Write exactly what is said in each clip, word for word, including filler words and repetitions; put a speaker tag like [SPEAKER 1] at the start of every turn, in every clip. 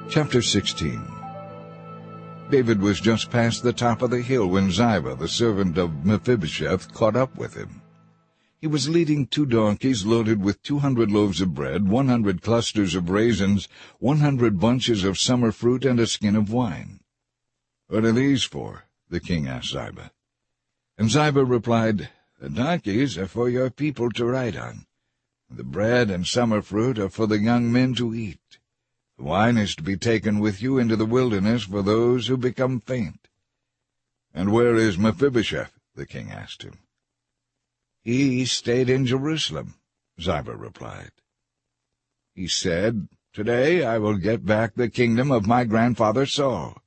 [SPEAKER 1] Chapter sixteen. David was just past the top of the hill when Ziba, the servant of Mephibosheth, caught up with him. He was leading two donkeys loaded with two hundred loaves of bread, one hundred clusters of raisins, one hundred bunches of summer fruit, and a skin of wine. "What are these for?" the king asked Ziba. And Ziba replied, "The donkeys are for your people to ride on. The bread and summer fruit are for the young men to eat. The wine is to be taken with you into the wilderness for those who become faint." "And where is Mephibosheth?" the king asked him. "He stayed in Jerusalem," Ziba replied. "He said, 'Today I will get back the kingdom of my grandfather Saul.'"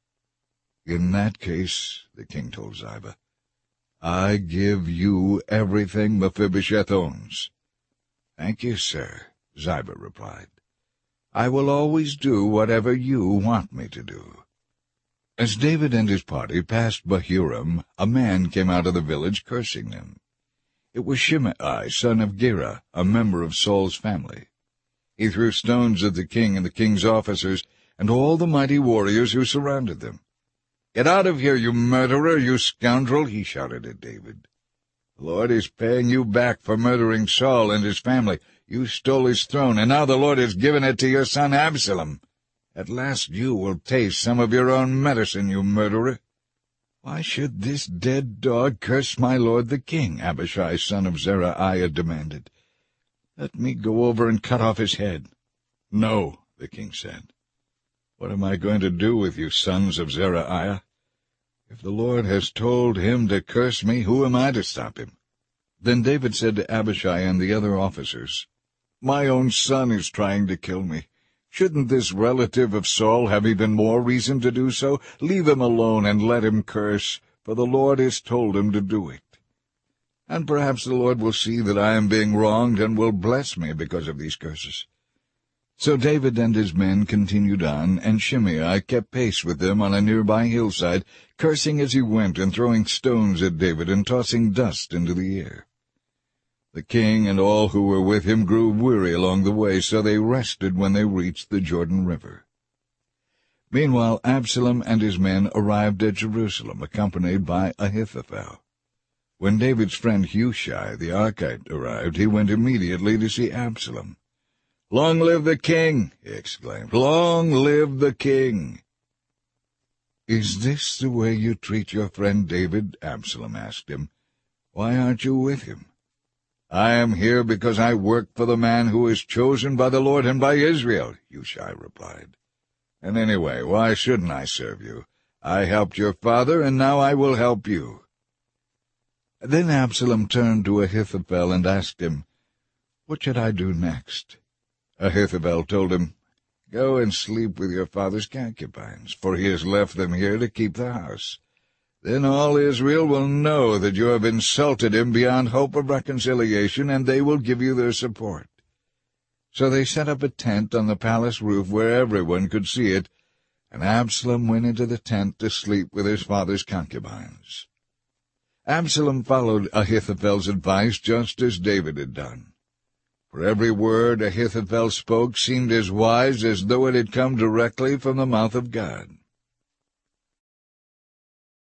[SPEAKER 1] "In that case," the king told Ziba, "I give you everything Mephibosheth owns." "Thank you, sir," Ziba replied. "I will always do whatever you want me to do." As David and his party passed Bahurim, a man came out of the village cursing them. It was Shimei, son of Gera, a member of Saul's family. He threw stones at the king and the king's officers and all the mighty warriors who surrounded them. "Get out of here, you murderer, you scoundrel!" he shouted at David. "The Lord is paying you back for murdering Saul and his family. You stole his throne, and now the Lord has given it to your son Absalom. At last you will taste some of your own medicine, you murderer." "Why should this dead dog curse my lord the king?" Abishai, son of Zeruiah, demanded. "Let me go over and cut off his head." "No," the king said. "What am I going to do with you, sons of Zeruiah? If the Lord has told him to curse me, who am I to stop him?" Then David said to Abishai and the other officers, "My own son is trying to kill me. Shouldn't this relative of Saul have even more reason to do so? Leave him alone and let him curse, for the Lord has told him to do it. And perhaps the Lord will see that I am being wronged and will bless me because of these curses." So David and his men continued on, and Shimei kept pace with them on a nearby hillside, cursing as he went and throwing stones at David and tossing dust into the air. The king and all who were with him grew weary along the way, so they rested when they reached the Jordan River. Meanwhile Absalom and his men arrived at Jerusalem, accompanied by Ahithophel. When David's friend Hushai the Archite arrived, he went immediately to see Absalom. "Long live the king!" he exclaimed. "Long live the king!" "Is this the way you treat your friend David?" Absalom asked him. "Why aren't you with him?" "I am here because I work for the man who is chosen by the Lord and by Israel," Hushai replied. "And anyway, why shouldn't I serve you? I helped your father, and now I will help you." Then Absalom turned to Ahithophel and asked him, "What should I do next?" Ahithophel told him, "Go and sleep with your father's concubines, for he has left them here to keep the house. Then all Israel will know that you have insulted him beyond hope of reconciliation, and they will give you their support." So they set up a tent on the palace roof where everyone could see it, and Absalom went into the tent to sleep with his father's concubines. Absalom followed Ahithophel's advice just as David had done. For every word Ahithophel spoke seemed as wise as though it had come directly from the mouth of God.